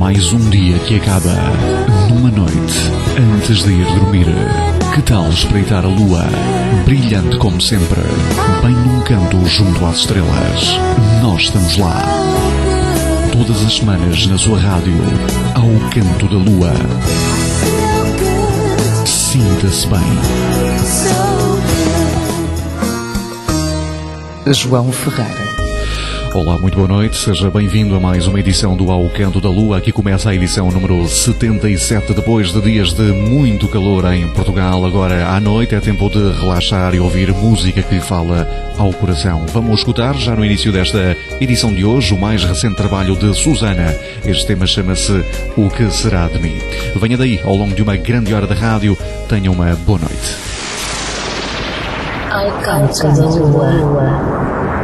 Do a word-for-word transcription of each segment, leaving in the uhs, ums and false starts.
Mais um dia que acaba numa noite antes de ir dormir. Que tal espreitar a lua, brilhante como sempre, bem num canto junto às estrelas? Nós estamos lá. Todas as semanas na sua rádio, ao canto da lua. Sinta-se bem. João Ferreira. Olá, muito boa noite, seja bem-vindo a mais uma edição do Ao Canto da Lua. Aqui começa a edição número setenta e sete, depois de dias de muito calor em Portugal. Agora à noite é tempo de relaxar e ouvir música que lhe fala ao coração. Vamos escutar já no início desta edição de hoje o mais recente trabalho de Susana. Este tema chama-se O Que Será de Mim. Venha daí, ao longo de uma grande hora de rádio, tenha uma boa noite. Ao Canto da Lua.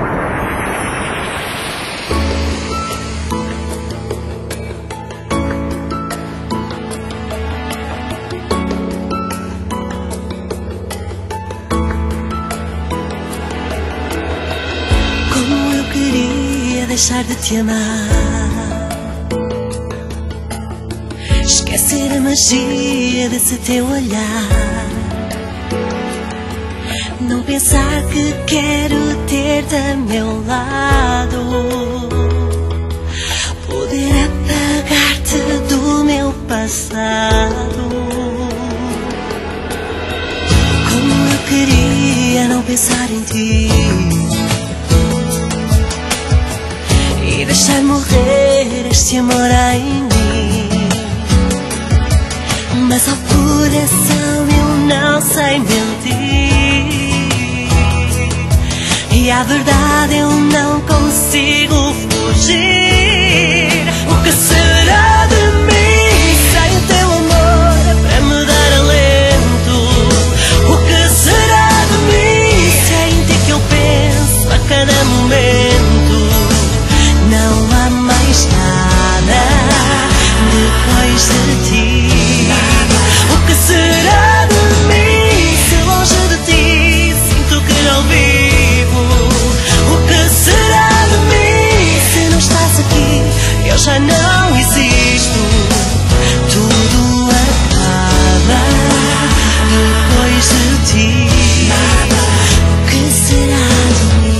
Deixar de te amar, esquecer a magia desse teu olhar, não pensar que quero ter-te a meu lado, poder apagar-te do meu passado. Como eu queria não pensar em ti e deixar morrer este amor em mim, mas ao coração eu não sei mentir, e à verdade eu não consigo fugir. O que será de mim sem o teu amor para me dar alento? O que será de mim sem ti que eu penso a cada momento? Não há mais nada depois de ti. O que será de mim se longe de ti sinto que não vivo? O que será de mim se não estás aqui? Eu já não existo. Tudo acaba depois de ti. O que será de mim?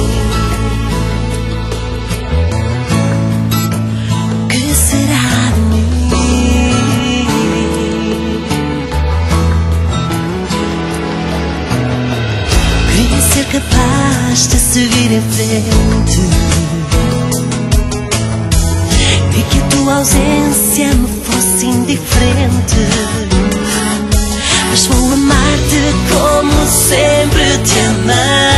Capaz de seguir em frente e que a tua ausência me fosse indiferente, mas vou amar-te como sempre te amei,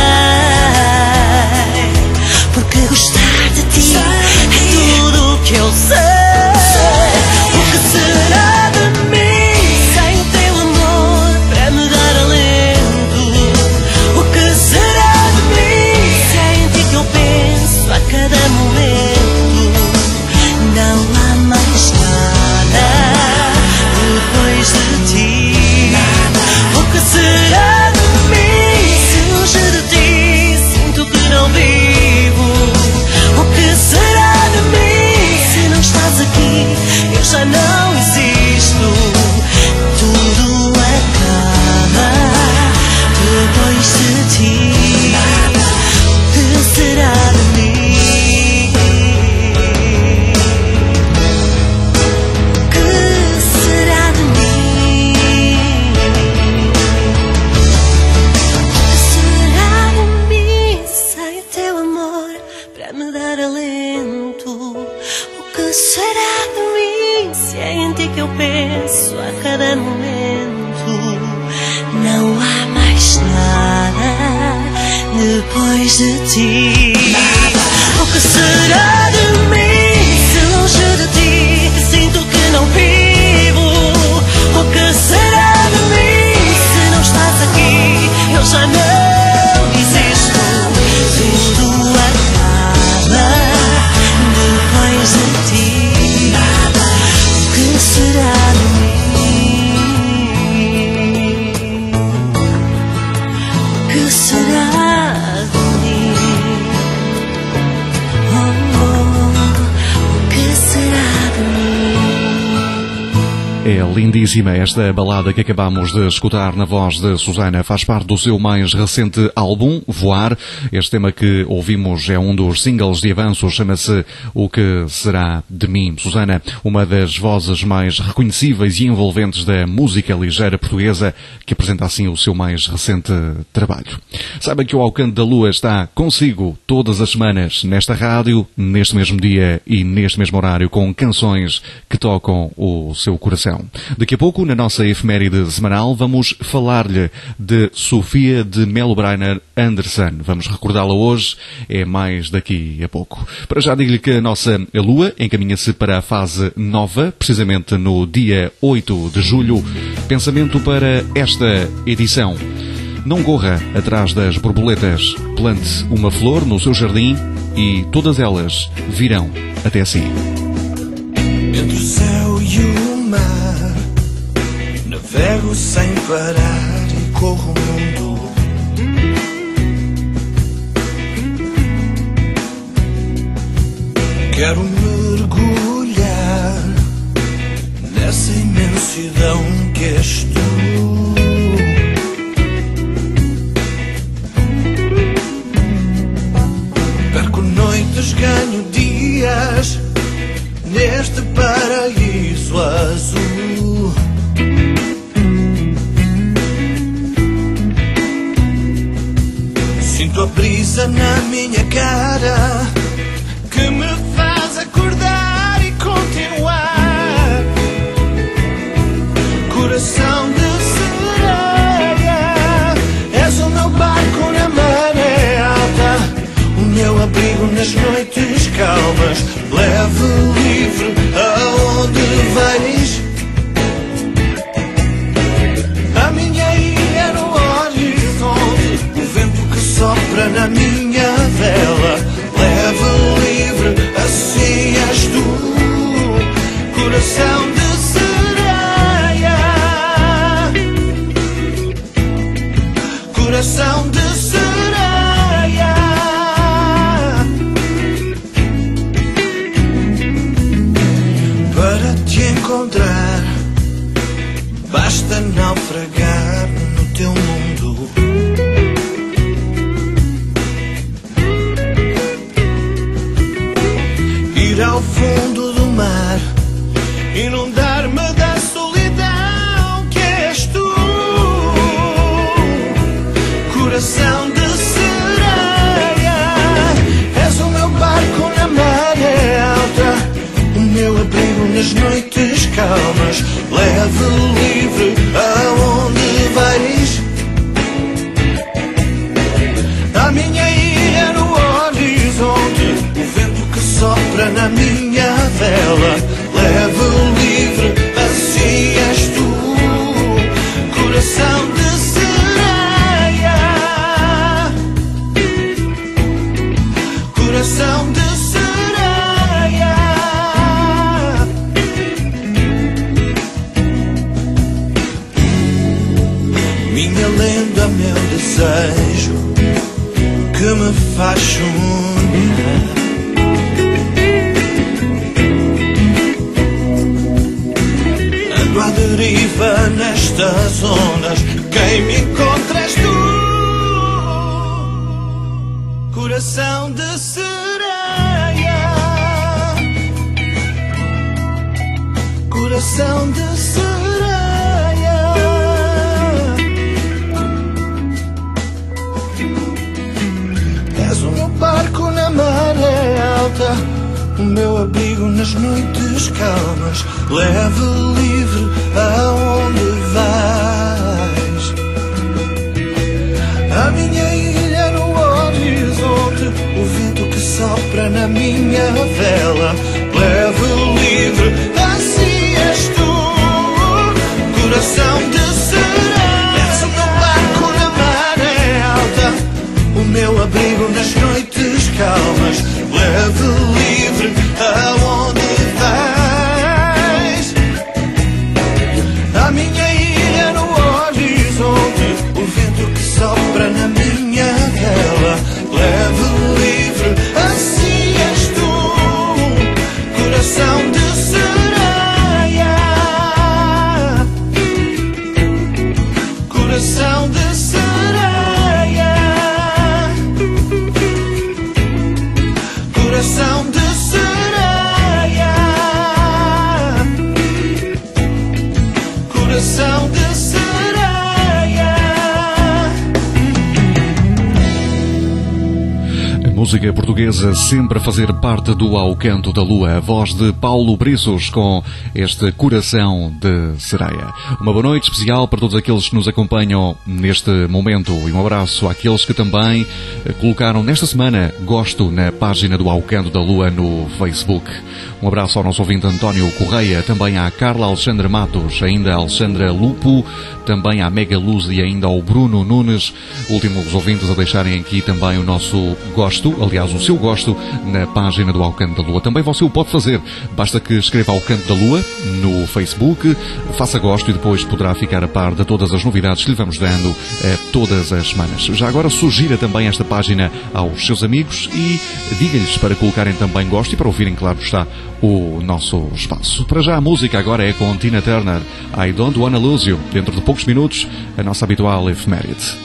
porque gostar de ti é tudo o que eu sei. O que será de mim sem o teu amor para me dar alento? O que será de mim sem ti que eu penso a cada momento? Não há mais nada depois de ti. O que será de mim se longe de ti sinto que não vivo? O que será de mim se não estás aqui? Eu já não existo. Tudo acaba depois de ti. O que será de mim? O que será de mim? O que será de mim sem o teu amor para me dar alento? O que será de mim se é em ti que eu penso a cada momento? Não há mais nada depois de ti. O que será de mim se longe de ti sinto que não vivo? O que será de mim se não estás aqui? Eu já não existo. Tudo acaba depois de ti. O que será de mim? O que será de mim? Oh. É lindíssima esta balada que acabamos de escutar na voz de Susana. Faz parte do seu mais recente álbum, Voar. Este tema que ouvimos é um dos singles de avanço, chama-se O Que Será de Mim. Susana, uma das vozes mais reconhecíveis e envolventes da música ligeira portuguesa, que apresenta assim o seu mais recente trabalho. Saiba que o Ao Canto da Lua está consigo todas as semanas, nesta rádio, neste mesmo dia e neste mesmo horário, com canções que tocam o seu coração. Daqui a pouco, na nossa efeméride semanal, vamos falar-lhe de Sofia de Melbreiner Anderson. Vamos recordá-la hoje, é mais daqui a pouco. Para já digo-lhe que a nossa Lua encaminha-se para a fase nova, precisamente no dia oito de julho. Pensamento para esta edição: não corra atrás das borboletas, plante uma flor no seu jardim e todas elas virão até si. Entre o céu e o mar, navego sem parar e corro o mundo. Quero mergulhar nessa imensidão que és tu. Perco noites, ganho dias neste paraíso azul. Sinto a brisa na minha cara que me faz acordar e continuar. Coração de sereia, és o meu barco na maré alta, o meu abrigo nas noites calmas. Leve livre aonde vais, a minha ilha no horizonte, o vento que sopra na minha vela. Leve livre, assim és tu, coração de sereia, coração de sereia. Para te encontrar, basta naufragar no teu mundo. Ir ao fundo do mar, inundar-me da solidão que és tu. Coração de sereia, és o meu barco na maré alta, o meu abrigo nas noites calmas. Leve livre aonde vais, a minha ilha no horizonte, o vento que sopra na minha vela. Leve livre, assim és tu, coração de sereia, coração de sereia. Minha lenda, meu desejo que me faz sonhar. Ando à deriva nestas ondas, quem me encontra és tu, coração de sereia, coração de sereia. És o meu barco na maré alta, o meu abrigo nas noites calmas. Leve livre aonde vais, a minha ilha no horizonte, o vento que sopra na minha vela. Leve livre, assim és tu, coração de sereia. És o meu barco na maré alta, o meu abrigo nas noites calmas. Leve livre aonde vais, a minha ilha no horizonte, o vento que sopra na minha vela. Leve livre, assim és tu, coração de sereia, música portuguesa sempre a fazer parte do Ao Canto da Lua, a voz de Paulo Briços com este Coração de Sereia. Uma boa noite especial para todos aqueles que nos acompanham neste momento e um abraço àqueles que também colocaram nesta semana gosto na página do Ao Canto da Lua no Facebook. Um abraço ao nosso ouvinte António Correia, também à Carla Alexandra Matos, ainda à Alexandra Lupo, também à Mega Luz e ainda ao Bruno Nunes, últimos ouvintes a deixarem aqui também o nosso gosto, aliás o seu gosto, na página do Ao Canto da Lua. Também você o pode fazer, basta que escreva Ao Canto da Lua no Facebook, faça gosto e depois poderá ficar a par de todas as novidades que lhe vamos dando eh, todas as semanas. Já agora sugira também esta página aos seus amigos e diga-lhes para colocarem também gosto e para ouvirem, claro está, o nosso espaço. Para já a música agora é com Tina Turner, I Don't Wanna Lose You. Dentro de poucos minutos, a nossa habitual efeméride.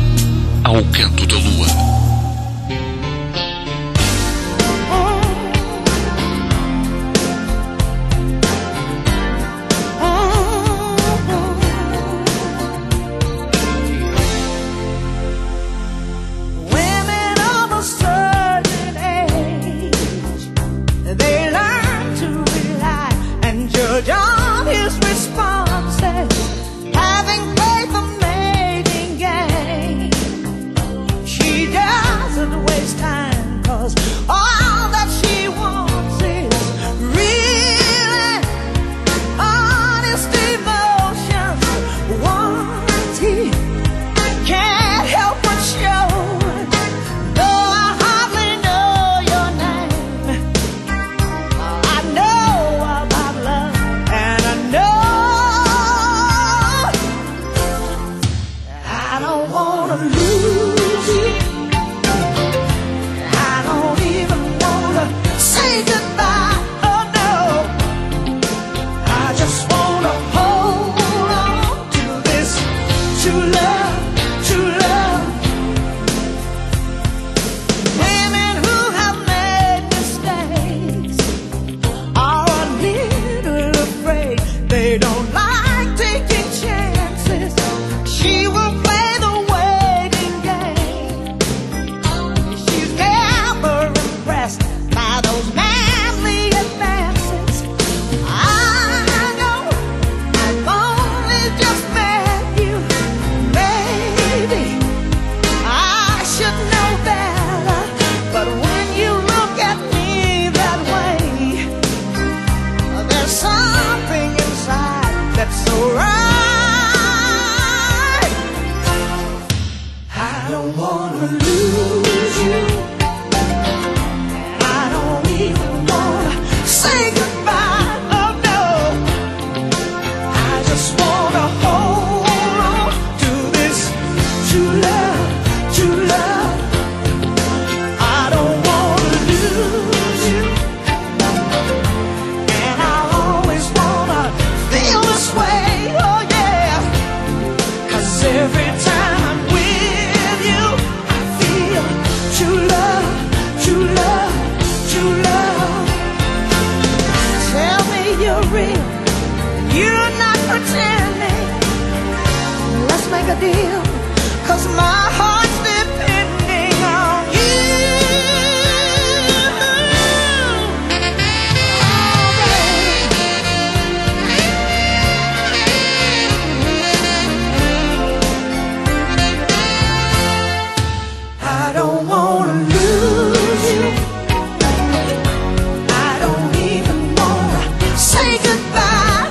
Ao Canto da Lua.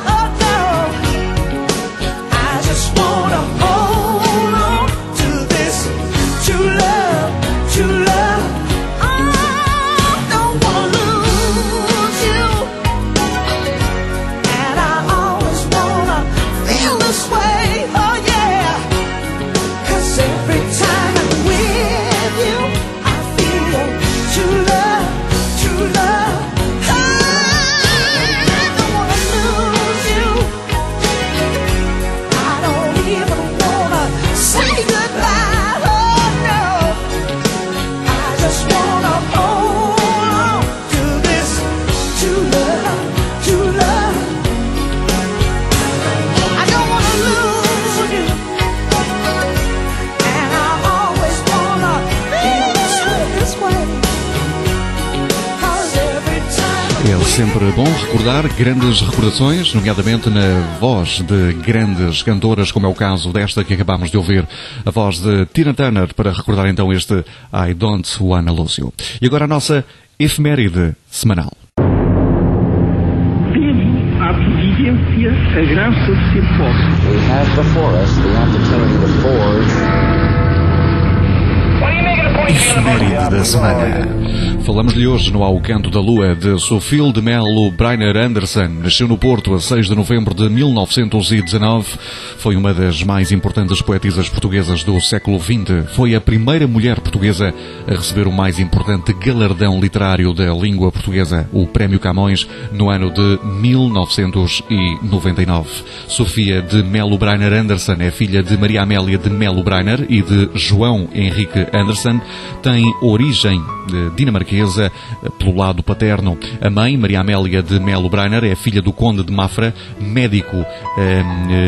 Wanna hold on to this sempre bom recordar grandes recordações, nomeadamente na voz de grandes cantoras, como é o caso desta que acabámos de ouvir, a voz de Tina Turner, para recordar então este I Don't Wanna Lose You. E agora a nossa efeméride semanal. Teve a providência, a graça de ser pobre. We have before us the opportunity to forge. Efeméride da semana. Falamos-lhe hoje no Ao Canto da Lua de Sophie de Melo Breiner Anderson. Nasceu no Porto a seis de novembro de mil novecentos e dezanove. Foi uma das mais importantes poetisas portuguesas do século vinte. Foi a primeira mulher portuguesa a receber o mais importante galardão literário da língua portuguesa, o Prémio Camões, no ano de mil novecentos e noventa e nove. Sofia de Melo Breiner Anderson é filha de Maria Amélia de Melo Breiner e de João Henrique Anderson. Tem origem dinamarquesa pelo lado paterno. A mãe, Maria Amélia de Melo Breiner, é filha do conde de Mafra, médico eh,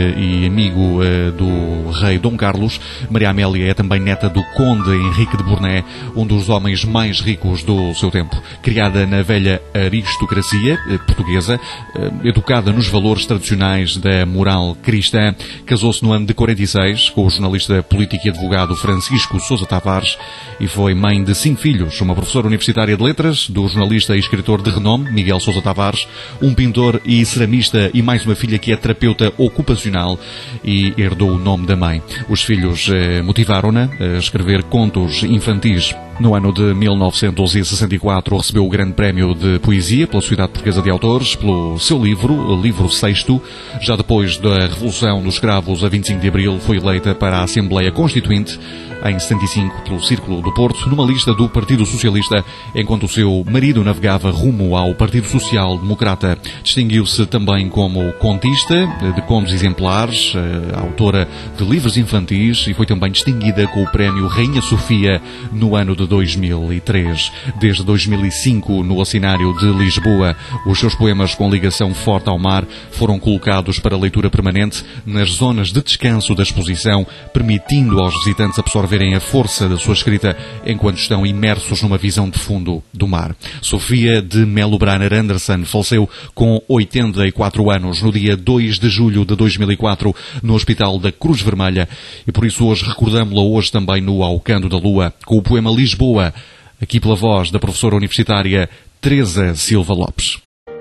e amigo eh, do rei Dom Carlos. Maria Amélia é também neta do conde Henrique de Bourné, um dos homens mais ricos do seu tempo. Criada na velha aristocracia eh, portuguesa, eh, educada nos valores tradicionais da moral cristã, casou-se no ano de quarenta e seis com o jornalista político e advogado Francisco Sousa Tavares e foi mãe de cinco filhos, uma professora universitária de letras, do jornalista e escritor de renome Miguel Sousa Tavares, um pintor e ceramista e mais uma filha que é terapeuta ocupacional e herdou o nome da mãe. Os filhos eh, motivaram-na a escrever contos infantis. No ano de mil novecentos e sessenta e quatro recebeu o Grande Prémio de Poesia pela Sociedade Portuguesa de Autores pelo seu livro, o Livro Sexto. Já depois da Revolução dos Escravos, a vinte e cinco de abril, foi eleita para a Assembleia Constituinte em setenta e cinco pelo Círculo do Porto, numa lista do Partido Socialista, enquanto o seu marido navegava rumo ao Partido Social Democrata. Distinguiu-se também como contista de contos exemplares, autora de livros infantis e foi também distinguida com o Prémio Rainha Sofia no ano de dois mil e três. Desde dois mil e cinco, no Oceanário de Lisboa, os seus poemas com ligação forte ao mar foram colocados para leitura permanente nas zonas de descanso da exposição, permitindo aos visitantes absorverem a força da sua escrita enquanto estão imersos numa visão de fundo do mar. Sofia de Melo Breiner Anderson faleceu com oitenta e quatro anos no dia dois de julho de dois mil e quatro no Hospital da Cruz Vermelha e por isso hoje recordamos-la hoje também no Ao Canto da Lua com o poema Lisboa, aqui pela voz da professora universitária Teresa Silva Lopes.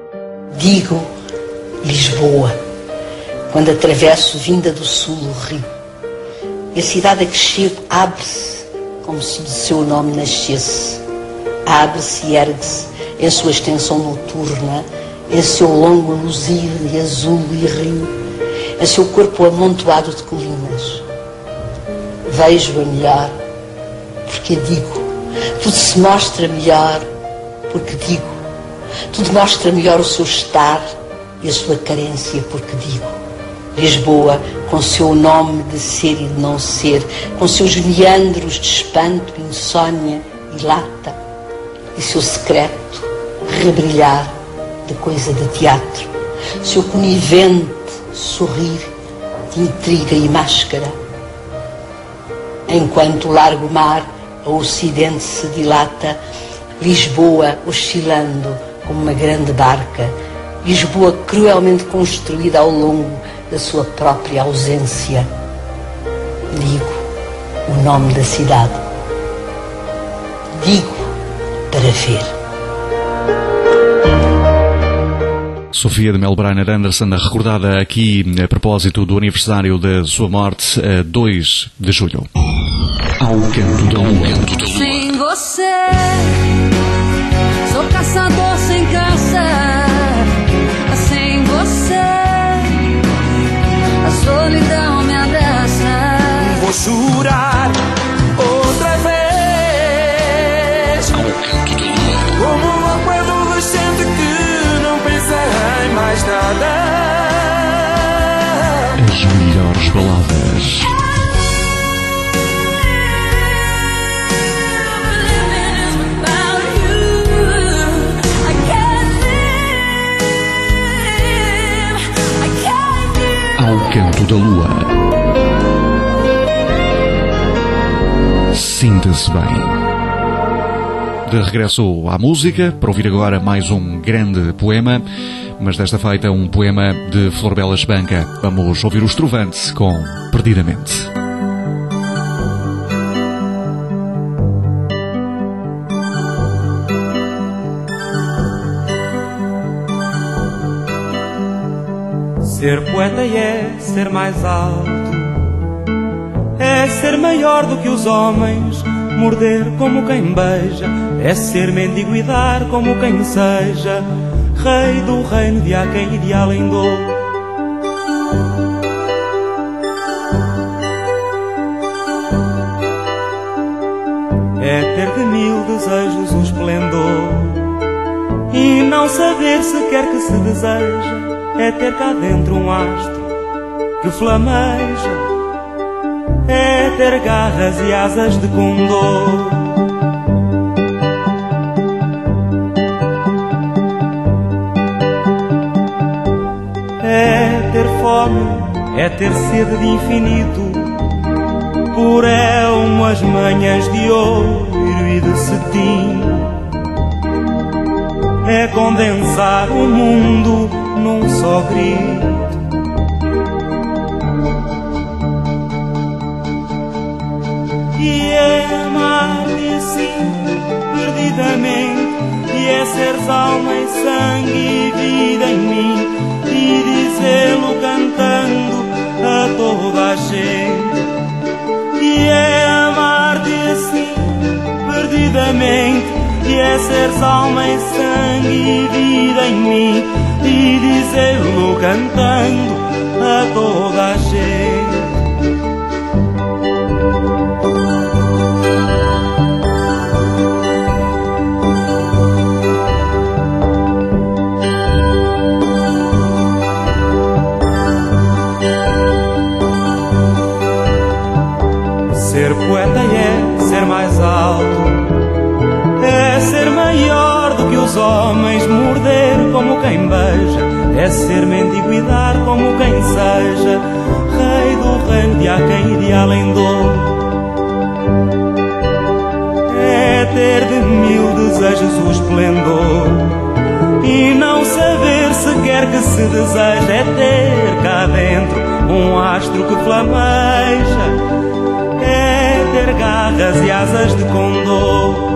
Digo Lisboa, quando atravesso vinda do sul do rio. E a cidade a que chego abre-se como se do seu nome nascesse. Abre-se e ergue-se em sua extensão noturna, em seu longo luzir de azul e rio, em seu corpo amontoado de colinas. Vejo-a melhor porque digo. Tudo se mostra melhor porque digo. Tudo mostra melhor o seu estar e a sua carência porque digo. Lisboa, com seu nome de ser e de não ser, com seus meandros de espanto, insônia e lata, e seu secreto rebrilhar de coisa de teatro, seu conivente sorrir de intriga e máscara. Enquanto o largo mar ao ocidente se dilata, Lisboa oscilando como uma grande barca, Lisboa cruelmente construída ao longo da sua própria ausência. Digo o nome da cidade. Digo para ver. Sofia de Melo Breiner Anderson, recordada aqui a propósito do aniversário da sua morte, a dois de julho. Ao Canto da Lua. Sem você, sou caçador sem caça. Sem você, a solidão me abraça. Vou chorar outra vez, como um acordo adolescente que não pensa em mais nada. As melhores baladas. Ao Canto da Lua. Sinta-se bem. De regresso à música, para ouvir agora mais um grande poema, mas desta feita um poema de Flor Bela Esbanca. Vamos ouvir os Trovantes com Perdidamente. Ser poeta é ser mais alto, é ser maior do que os homens, morder como quem beija, é ser mendigo e dar como quem seja, rei do reino de há quem ideal em dor. É ter de mil desejos o esplendor e não saber sequer que se deseja, é ter cá dentro um astro que flameja, é ter garras e asas de condor. É ter fome, é ter sede de infinito, por elmas manhãs de ouro e de cetim. É condensar o mundo num só grito. E é amar-te assim, perdidamente, e é seres alma e sangue e vida em mim, e dizê-lo cantando a toda a gente. E é amar-te assim, perdidamente, e é seres alma e sangue e vida em mim, e dizê-lo cantando a toda a gente. Ser poeta é ser mais alto, é ser maior do que os homens, morder como quem beija, é ser mendigo e dar como quem seja, rei do reino de há quem ideal em dor. É ter de mil desejos o esplendor e não saber sequer que se deseja, é ter cá dentro um astro que flameja, é ter garras e asas de condor.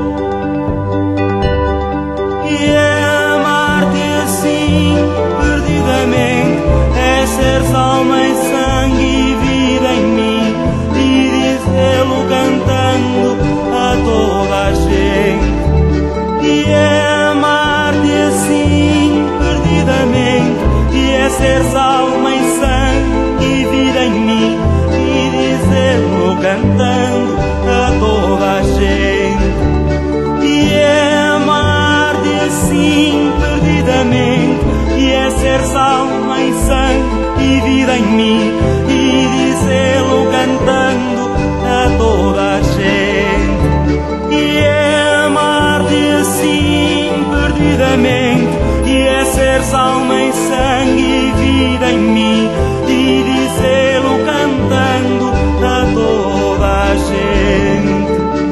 E é amar-te assim, perdidamente, é seres alma e sangue e vida em mim, e dizê-lo cantando a toda a gente. E é amar-te assim, perdidamente, e é seres alma e sangue e vida em mim, e dizê-lo cantando a toda a gente. E é amar-te assim, perdidamente, e é seres alma e sangue e vida em mim, e dizê-lo cantando a toda a gente. E é amar-te assim, perdidamente, e é seres alma e sangue e vida em mim, e dizê-lo cantando a toda a gente.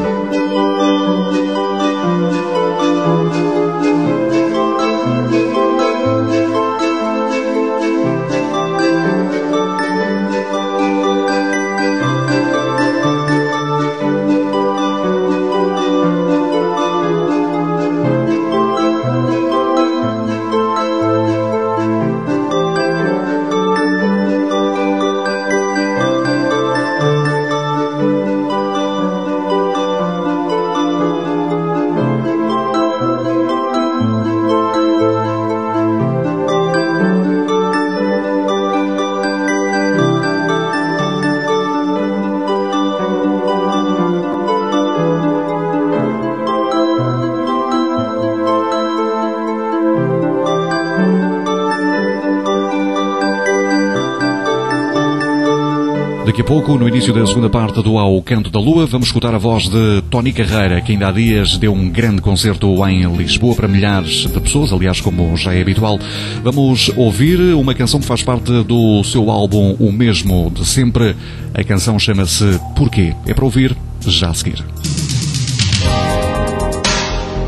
Daqui a pouco, no início da segunda parte do Ao Canto da Lua, vamos escutar a voz de Tony Carreira, que ainda há dias deu um grande concerto em Lisboa para milhares de pessoas, aliás, como já é habitual. Vamos ouvir uma canção que faz parte do seu álbum O Mesmo de Sempre. A canção chama-se Porquê? É para ouvir já a seguir.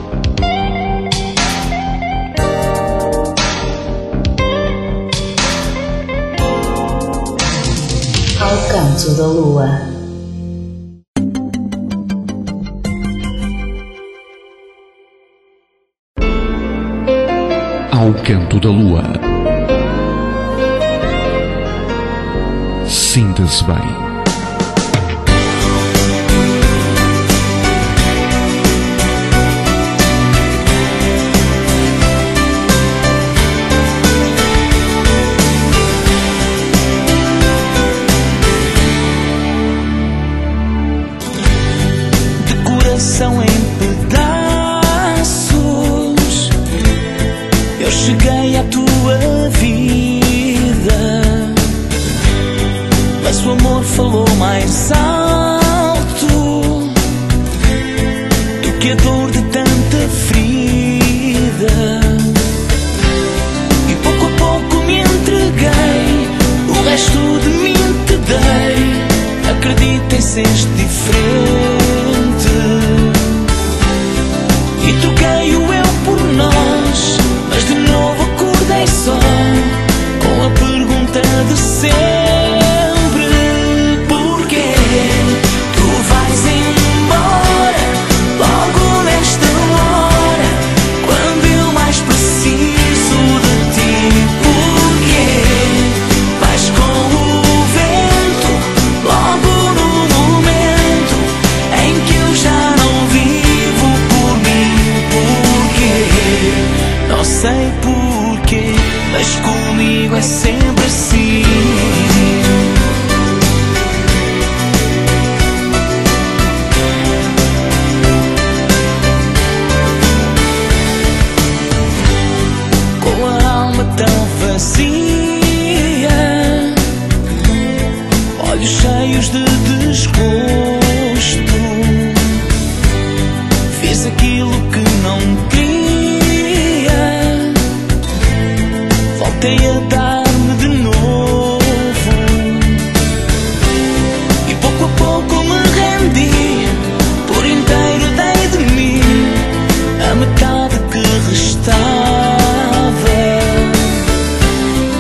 Ao canto da lua. Ao canto da lua. Sinta-se bem. Em pedaços eu cheguei à tua vida, mas o amor falou mais alto do que a dor de tanta ferida. E pouco a pouco me entreguei, o resto de mim te dei. Acredita em seres diferente. E troquei o eu por nós, mas de novo acordei só com a pergunta de sempre: porquê tu vais embora logo nesta hora, quando eu mais preciso de ti? Porquê vais com o vento logo no momento em que eu já não vivo por mim? Não sei porquê, mas comigo é sempre assim. Com a alma tão vazia, olhos cheios de desgosto, fiz aquilo que não queria, voltei a dar-me de novo. E pouco a pouco me rendi, por inteiro dei de mim a metade que restava.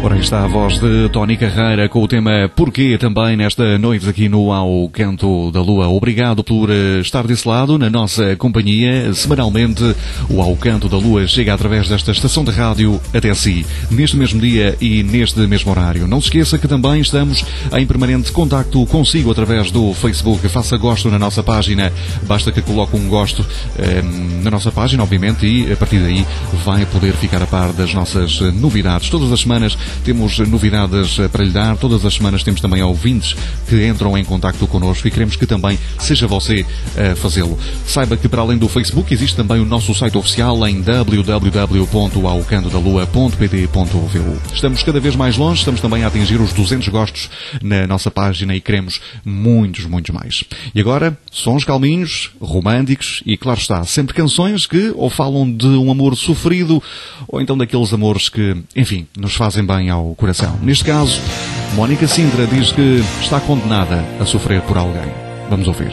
Ora, aí está a voz de Tony Carreira com o tema Porquê também nesta noite aqui no Ao Canto da Lua. Obrigado por estar desse lado, na nossa companhia. Semanalmente, o Ao Canto da Lua chega através desta estação de rádio até si, neste mesmo dia e neste mesmo horário. Não se esqueça que também estamos em permanente contacto consigo através do Facebook. Faça gosto na nossa página. Basta que coloque um gosto eh, na nossa página, obviamente, e a partir daí vai poder ficar a par das nossas novidades. Todas as semanas temos novidades para lhe dar, todas as semanas temos também ouvintes que entram em contacto connosco e queremos que também seja você a fazê-lo. Saiba que para além do Facebook existe também o nosso site oficial em w w w ponto ao canto da lua ponto p t ponto v u. Estamos cada vez mais longe, estamos também a atingir os duzentos gostos na nossa página e queremos muitos, muitos mais. E agora, sons calminhos, românticos e, claro está, sempre canções que ou falam de um amor sofrido ou então daqueles amores que, enfim, nos fazem bem ao coração. Neste caso, Mónica Sintra diz que está condenada a sofrer por alguém. Vamos ouvir.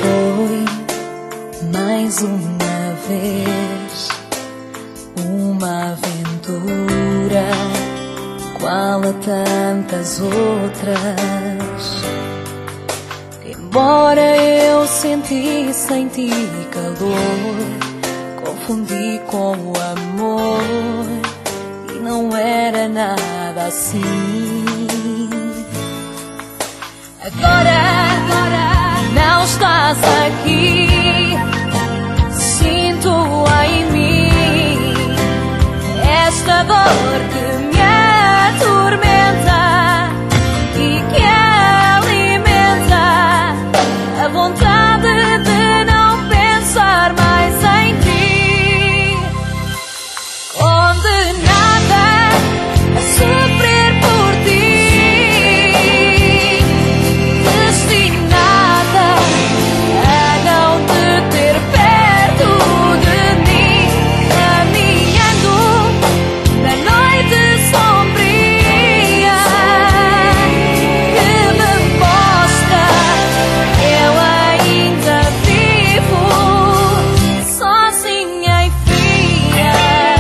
Foi mais uma vez uma aventura, qual a tantas outras. Embora eu sentisse em ti calor, confundi com o amor. Não era nada assim. Agora, agora não estás aqui. Sinto em mim esta dor que me atormenta e que alimenta a vontade de não pensar mais em ti. Condenado sofrer por ti, destinada a não te ter perto de mim, caminhando na noite sombria que me mostra que eu ainda vivo sozinha e fria.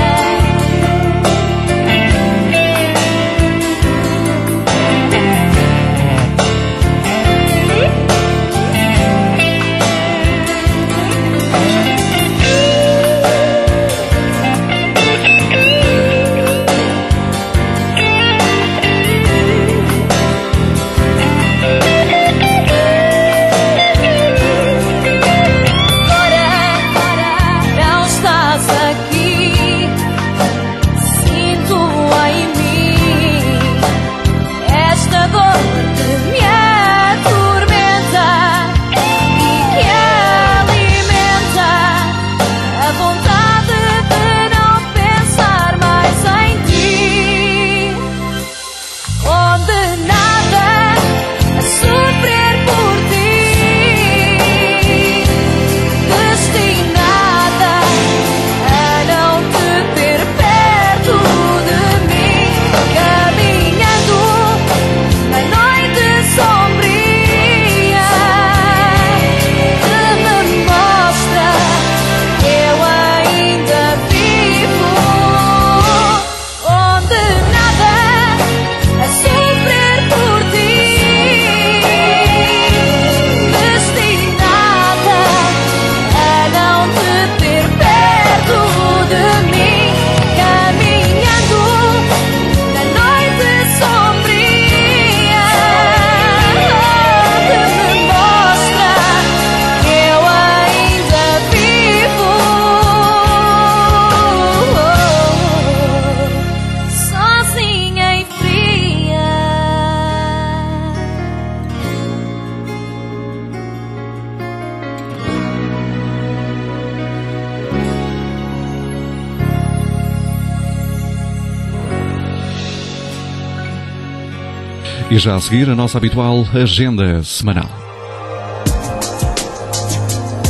E já a seguir a nossa habitual agenda semanal.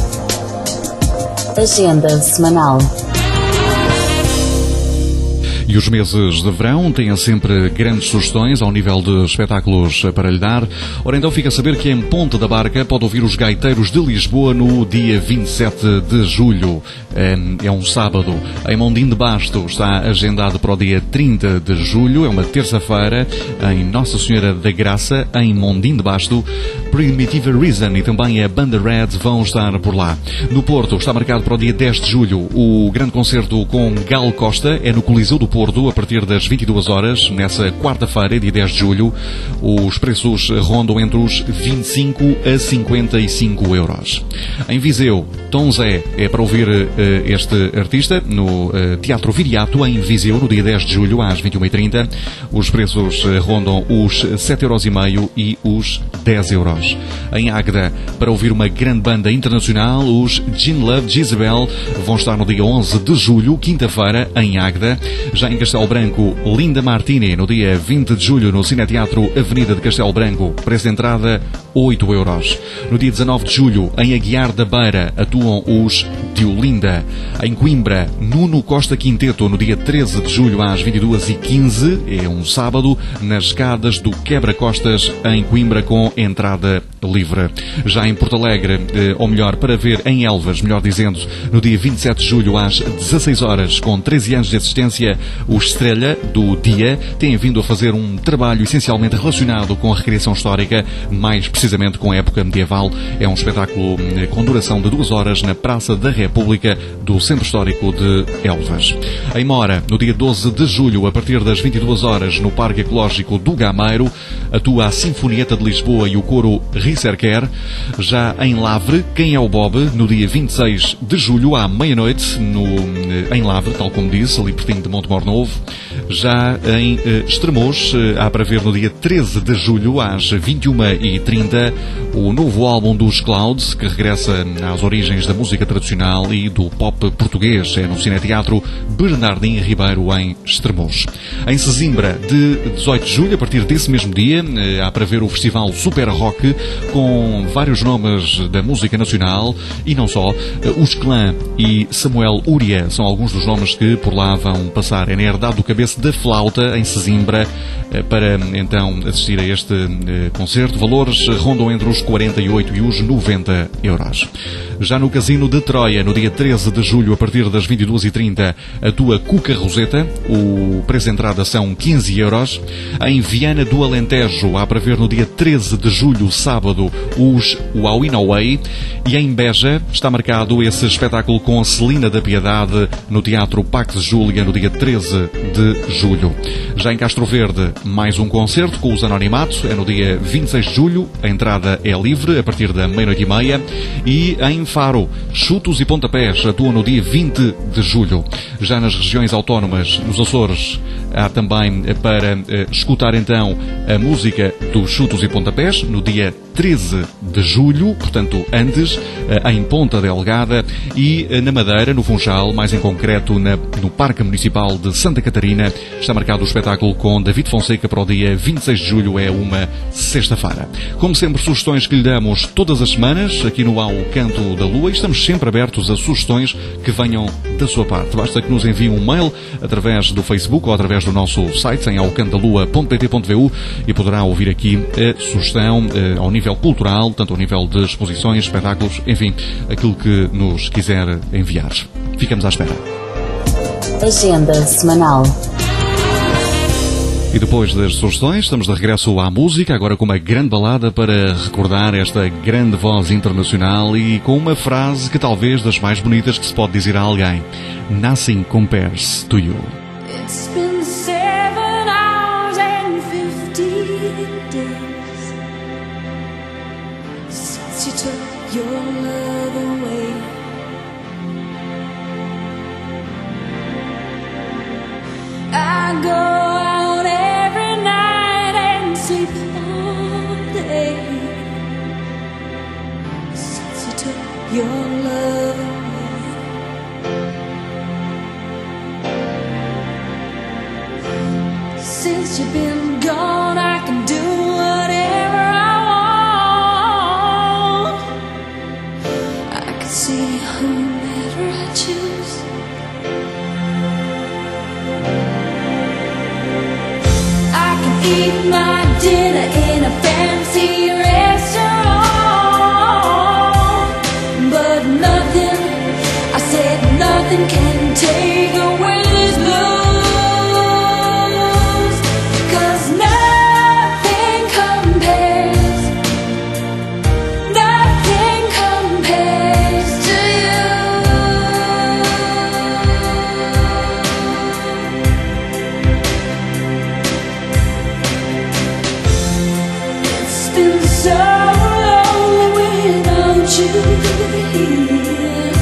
Agenda semanal. E os meses de verão têm sempre grandes sugestões ao nível de espetáculos para lhe dar. Ora, então fica a saber que em Ponta da Barca pode ouvir os Gaiteiros de Lisboa no dia vinte e sete de julho. É um sábado. Em Mondim de Basto está agendado para o dia trinta de julho. É uma terça-feira em Nossa Senhora da Graça, em Mondim de Basto. Primitive Reason e também a Banda Red vão estar por lá. No Porto está marcado para o dia dez de julho o grande concerto com Gal Costa. É no Coliseu do Porto, a partir das vinte e duas horas, nessa quarta-feira, dia dez de julho. Os preços rondam entre os vinte e cinco a cinquenta e cinco euros. Em Viseu, Tom Zé é para ouvir uh, este artista no uh, Teatro Viriato, em Viseu, no dia dez de julho, às vinte e uma e trinta. Os preços uh, rondam os sete euros e meio e os dez euros. Em Águeda, para ouvir uma grande banda internacional, os Gin Love Jezebel vão estar no dia onze de julho, quinta-feira, em Águeda. Já em Castelo Branco, Linda Martini, no dia vinte de julho, no Cineteatro Avenida de Castelo Branco. Preço de entrada, oito euros. No dia dezanove de julho, em Aguiar da Beira, atuam os Diolinda. Em Coimbra, Nuno Costa Quinteto, no dia treze de julho, às vinte e duas e quinze, é um sábado, nas escadas do Quebra-Costas, em Coimbra, com entrada livre. Já em Porto Alegre, ou melhor, para ver em Elvas, melhor dizendo, no dia vinte e sete de julho, às dezasseis horas, com treze anos de existência, os Estrela, do Dia, têm vindo a fazer um trabalho essencialmente relacionado com a recriação histórica, mais precisamente com a época medieval. É um espetáculo com duração de duas horas na Praça da República do Centro Histórico de Elvas. Em Mora, no dia doze de julho, a partir das vinte e duas horas, no Parque Ecológico do Gameiro, atua a Sinfonieta de Lisboa e o coro Risserquer. Já em Lavre, Quem é o Bob, no dia vinte e seis de julho, à meia-noite, no, em Lavre, tal como disse, ali pertinho de Montemor Novo. Já em uh, Estremoz, uh, há para ver no dia treze de julho, às vinte e uma e trinta, o novo álbum dos Clouds, que regressa às origens da música tradicional e do pop português. É no Cineteatro Bernardim Ribeiro, em Estremoz. Em Sesimbra, de dezoito de julho, a partir desse mesmo dia, uh, há para ver o Festival Super Rock, com vários nomes da música nacional e não só. Uh, os Clã e Samuel Uria são alguns dos nomes que por lá vão passar. É na Herdade do Cabeça da Flauta, em Sesimbra, para então assistir a este concerto. Valores rondam entre os quarenta e oito e os noventa euros. Já no Casino de Troia, no dia treze de julho, a partir das vinte e duas e trinta, atua Cuca Roseta. O preço de entrada são quinze euros. Em Viana do Alentejo, há para ver no dia treze de julho, sábado, os Wawinaway. E em Beja está marcado esse espetáculo com a Celina da Piedade no Teatro Pax Júlia, no dia treze de julho. Já em Castro Verde, mais um concerto com os Anonimatos. É no dia vinte e seis de julho. A entrada é livre a partir da meia-noite e meia. E em Faro, Chutos e Pontapés atuam no dia vinte de julho. Já nas regiões autónomas, nos Açores, há também para uh, escutar então a música dos Chutos e Pontapés no dia treze de julho, portanto antes, uh, em Ponta Delgada, e uh, na Madeira, no Funchal, mais em concreto na, no Parque Municipal de Santa Catarina, está marcado o espetáculo com David Fonseca para o dia vinte e seis de julho, é uma sexta-feira. Como sempre, sugestões que lhe damos todas as semanas aqui no Ao Canto da Lua, e estamos sempre abertos a sugestões que venham da sua parte. Basta que nos envie um mail através do Facebook ou através do nosso site em alcantodalua ponto pt ponto v u e poderá ouvir aqui a sugestão eh, ao nível cultural, tanto ao nível de exposições, espetáculos, enfim, aquilo que nos quiser enviar. Ficamos à espera. Agenda semanal. E depois das sugestões, estamos de regresso à música, agora com uma grande balada para recordar esta grande voz internacional e com uma frase que talvez das mais bonitas que se pode dizer a alguém: Nothing compares to you. It's been seven hours and fifty days since you took your love away. I go out every night and sleep all day since you took your love away. Since you've been gone, I can do whatever I want. I can see whomever I choose. eat my dinner in a fancy restaurant, but nothing, I said nothing can take away these blues, 'cause nothing compares, nothing compares to you. It's been so lonely without you here,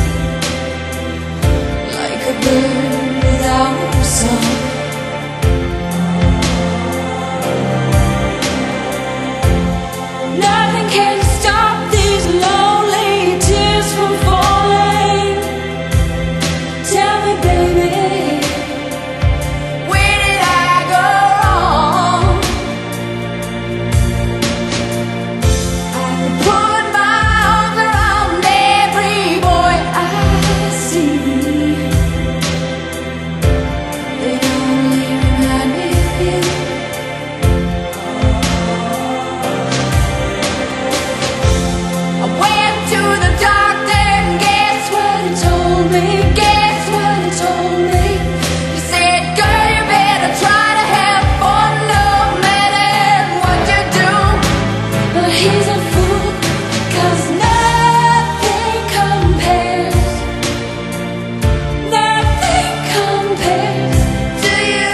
like a bird without a song. Nothing can stop these lonely tears from falling. Tell me, baby, where did I go wrong? I've put my arms around every boy I see. They only remind me of you. I went to the doctor and guess what he told me? Guess what he told me? He said, girl, you better try to have fun no matter what you do. But he's a fool, 'cause nothing compares, nothing compares to you.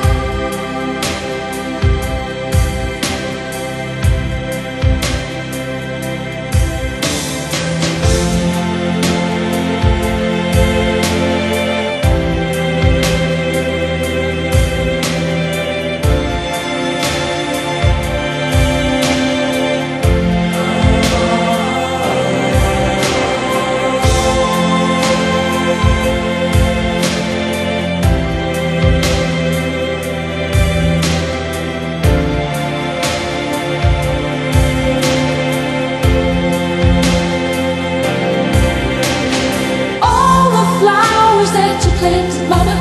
All the flowers that you planted, mama,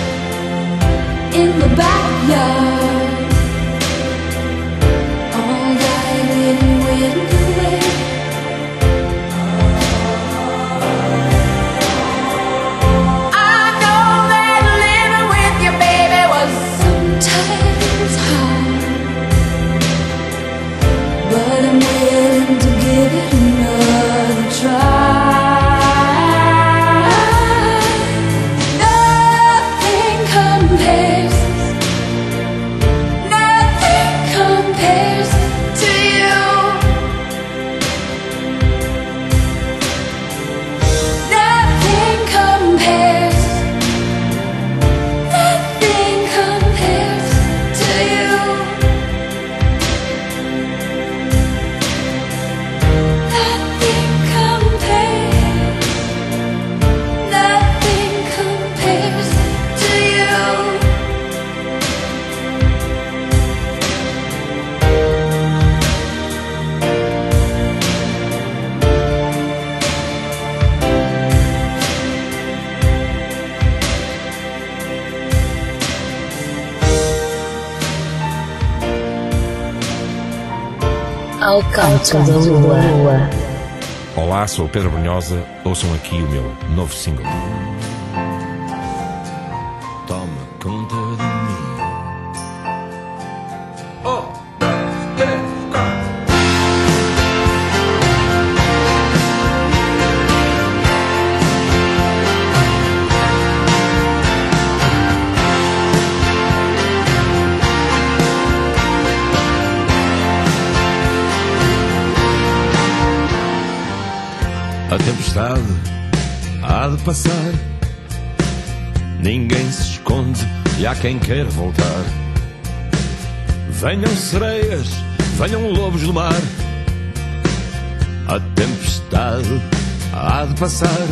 in the backyard, all died in wind away. I know that living with you, baby, was sometimes hard, but I'm willing to give it another try. Nothing compares, nothing compares to you. Nothing compares, nothing compares to you. Nothing compares, nothing compares to you. Ao canto da lua. Olá, sou o Pedro Brunhosa. Ouçam aqui o meu novo single. Toma conta de mim. Oh, yeah, a tempestade há de passar, ninguém se esconde e há quem queira voltar. Venham sereias, venham lobos do mar, a tempestade há de passar.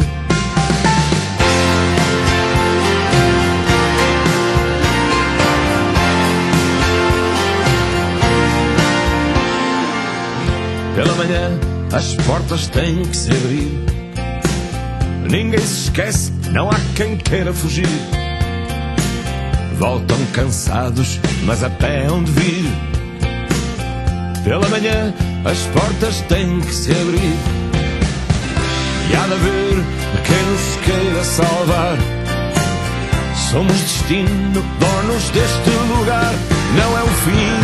Pela manhã as portas têm que se abrir, ninguém se esquece, não há quem queira fugir. voltam cansados, mas até onde vir. Pela manhã as portas têm que se abrir, e há de haver quem nos queira salvar. Somos destino, donos deste lugar, não é o fim.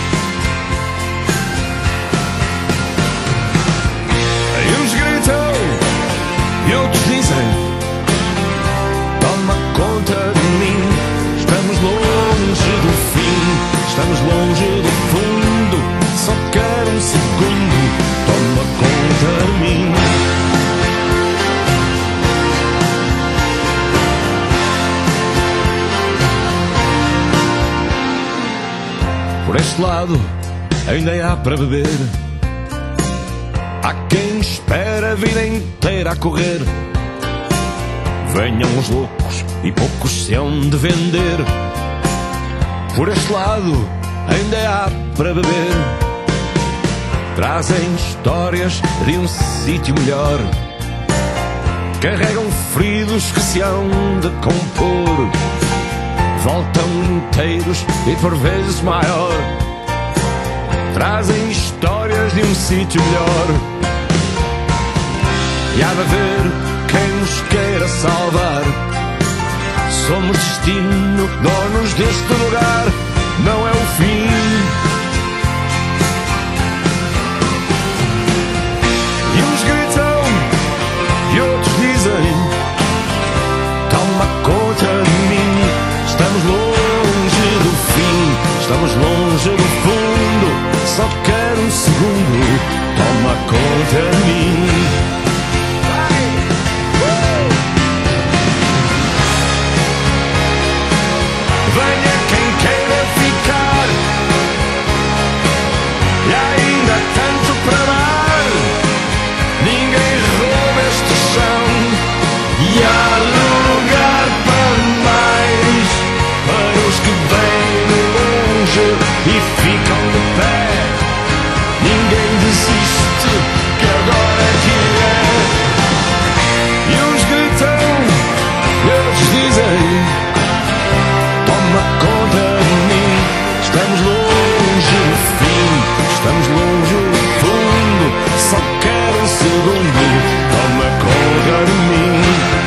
E uns gritam e outros dizem: toma conta de mim. Estamos longe do fim, estamos longe do fundo. Só quero um segundo, toma conta de mim. Por este lado ainda há para beber, há quem espera a vida inteira a correr. Venham os loucos e poucos se hão de vender. Por este lado ainda há para beber, trazem histórias de um sítio melhor, carregam feridos que se hão de compor. Voltam inteiros e por vezes maior, trazem histórias de um sítio melhor. E há de haver quem nos queira salvar. Somos destino, donos deste lugar, não é o fim. E uns gritam e outros dizem: toma conta de mim. Estamos longe do fim, estamos longe do fundo. Só quero um segundo, toma conta de mim. Venha quem queira ficar, e ainda há tanto para dar. Ninguém rouba este chão, e há lugar para mais, para os que vêm de longe e ficam de pé. Ninguém desiste, que agora que é. E uns gritam e outros dizem: toma conta de mim. Estamos longe do fim, estamos longe do fundo. Só quero um segundo, toma conta de mim.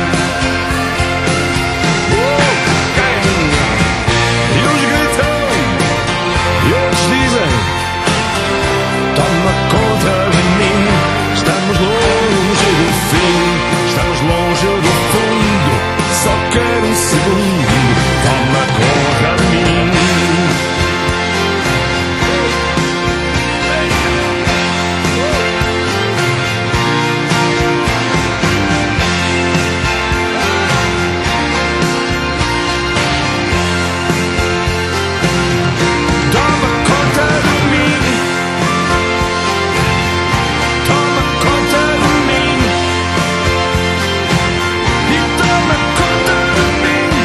E uns gritam e outros dizem: toma conta de mim. Estamos longe do fim, estamos longe do fundo. Só quero um segundo, toma conta de mim. Toma conta de mim. Toma conta de mim. E toma conta de mim.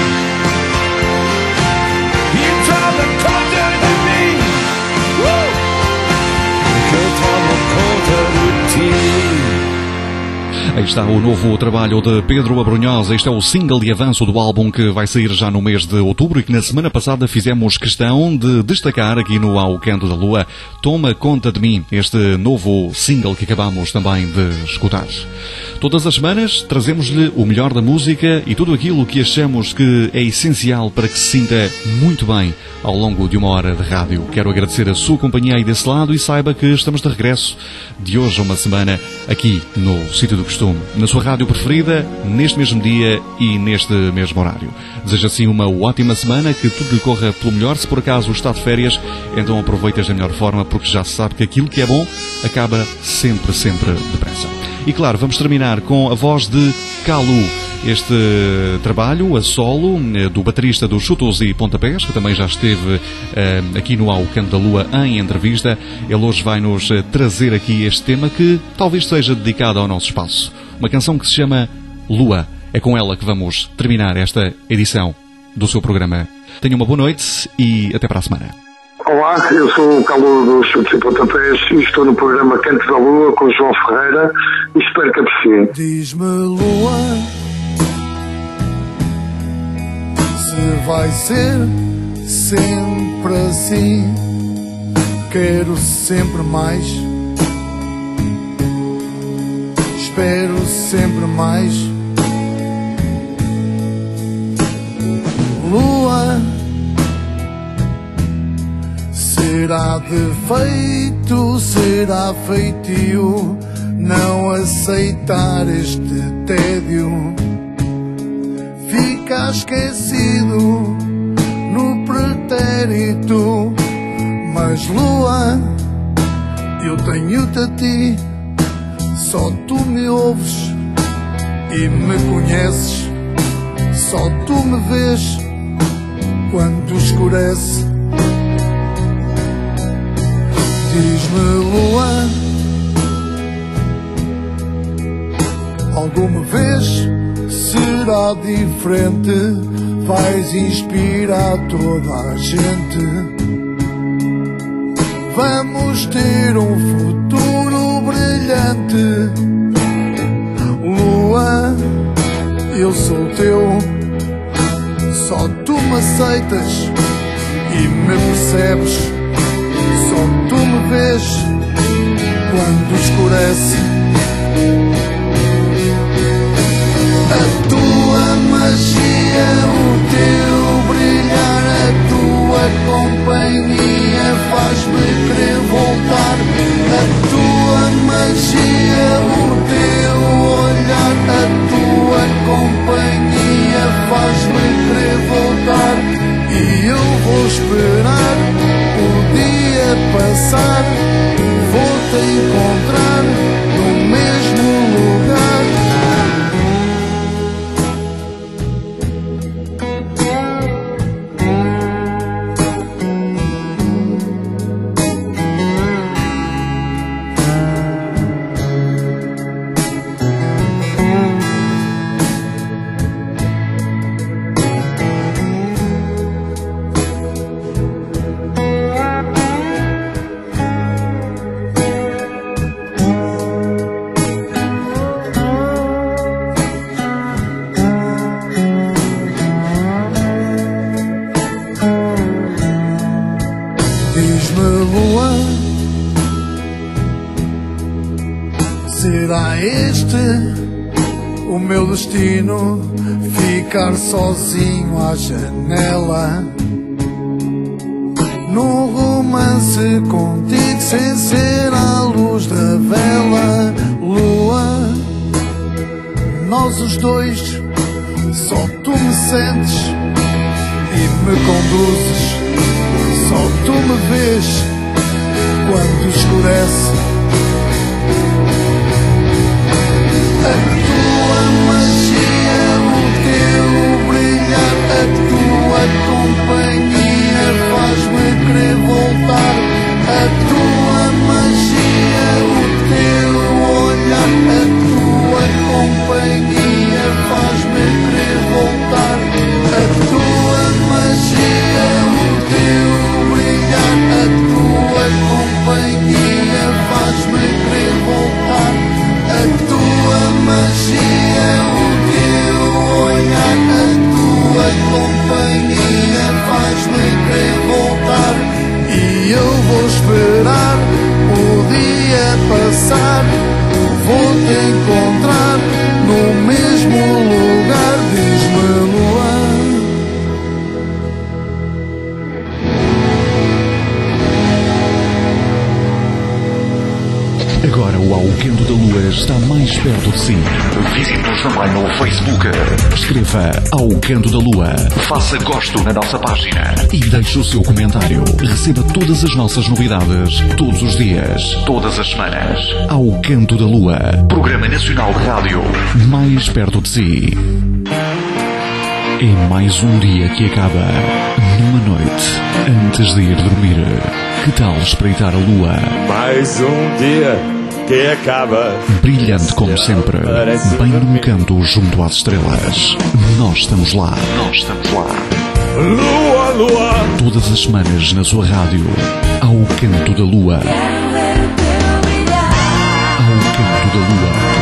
E toma conta de mim. Uh! Que eu tomo conta de ti. Aí está o novo trabalho de Pedro Abrunhosa. Este é o single de avanço do álbum que vai sair já no mês de outubro e que na semana passada fizemos questão de destacar aqui no Ao Canto da Lua. Toma conta de mim, este novo single que acabamos também de escutar. Todas as semanas trazemos-lhe o melhor da música e tudo aquilo que achamos que é essencial para que se sinta muito bem ao longo de uma hora de rádio. Quero agradecer a sua companhia aí desse lado e saiba que estamos de regresso de hoje a uma semana aqui no Sítio do Costume, na sua rádio preferida, neste mesmo dia e neste mesmo horário. Desejo assim uma ótima semana, que tudo lhe corra pelo melhor. Se por acaso está de férias, então aproveitas da melhor forma, porque já se sabe que aquilo que é bom acaba sempre, sempre depressa. E claro, vamos terminar com a voz de Calu. Este trabalho a solo do baterista dos Chutos e Pontapés, que também já esteve uh, aqui no Ao Canto da Lua em entrevista. Ele hoje vai nos trazer aqui este tema que talvez seja dedicado ao nosso espaço. Uma canção que se chama Lua. É com ela que vamos terminar esta edição do seu programa. Tenha uma boa noite e até para a semana. Olá, eu sou o Calu dos Chutos e Pontapés e estou no programa Canto da Lua com o João Ferreira e espero que apreciem. Diz-me, Lua, se vai ser sempre assim. Quero sempre mais, espero sempre mais. Lua, será defeito, será feitio não aceitar este tédio. Fica esquecido no pretérito. Mas lua, eu tenho-te a ti, só tu me ouves e me conheces, só tu me vês quando escurece. Diz-me lua, alguma vez será diferente, vais inspirar toda a gente. Vamos ter um futuro brilhante. Lua, eu sou teu, só tu me aceitas e me percebes, só tu me vês quando escurece. A tua magia, o teu brilhar, a tua companhia faz-me querer voltar. A tua magia, o teu olhar, a tua companhia faz-me querer voltar. E eu vou esperar o dia passar, vou-te encontrar no mesmo lugar. Será este o meu destino, ficar sozinho à janela, num romance contigo sem ser à luz da vela. Lua, nós os dois, só tu me sentes e me conduzes, só tu me vês quando escurece. A tua magia, o teu brilhar, a tua companhia faz-me querer voltar. A tua magia, o teu olhar, a tua companhia faz-me querer voltar. A tua magia, o teu brilhar, a tua companhia faz-me querer voltar. A tua magia, o teu olhar, a tua companhia faz-me querer voltar. E eu vou esperar o dia passar, vou-te encontrar no mesmo lugar. Diz-me lua. Agora o Alquendo da Lua está mais perto de si. Visite-nos também no Facebook. Escreva Alquendo da Lua. Faça gosto na nossa página. E deixe o seu comentário. Receba todas as nossas novidades, todos os dias, todas as semanas. Alquendo da Lua. Programa Nacional de Rádio. Mais perto de si. É mais um dia que acaba. Numa noite, antes de ir dormir. Que tal espreitar a lua? Mais um dia que acaba. Brilhante como sempre, bem num canto junto às estrelas. Nós estamos lá. Nós estamos lá. Lua, lua. Todas as semanas na sua rádio. Ao Canto da Lua. Ao Canto da Lua.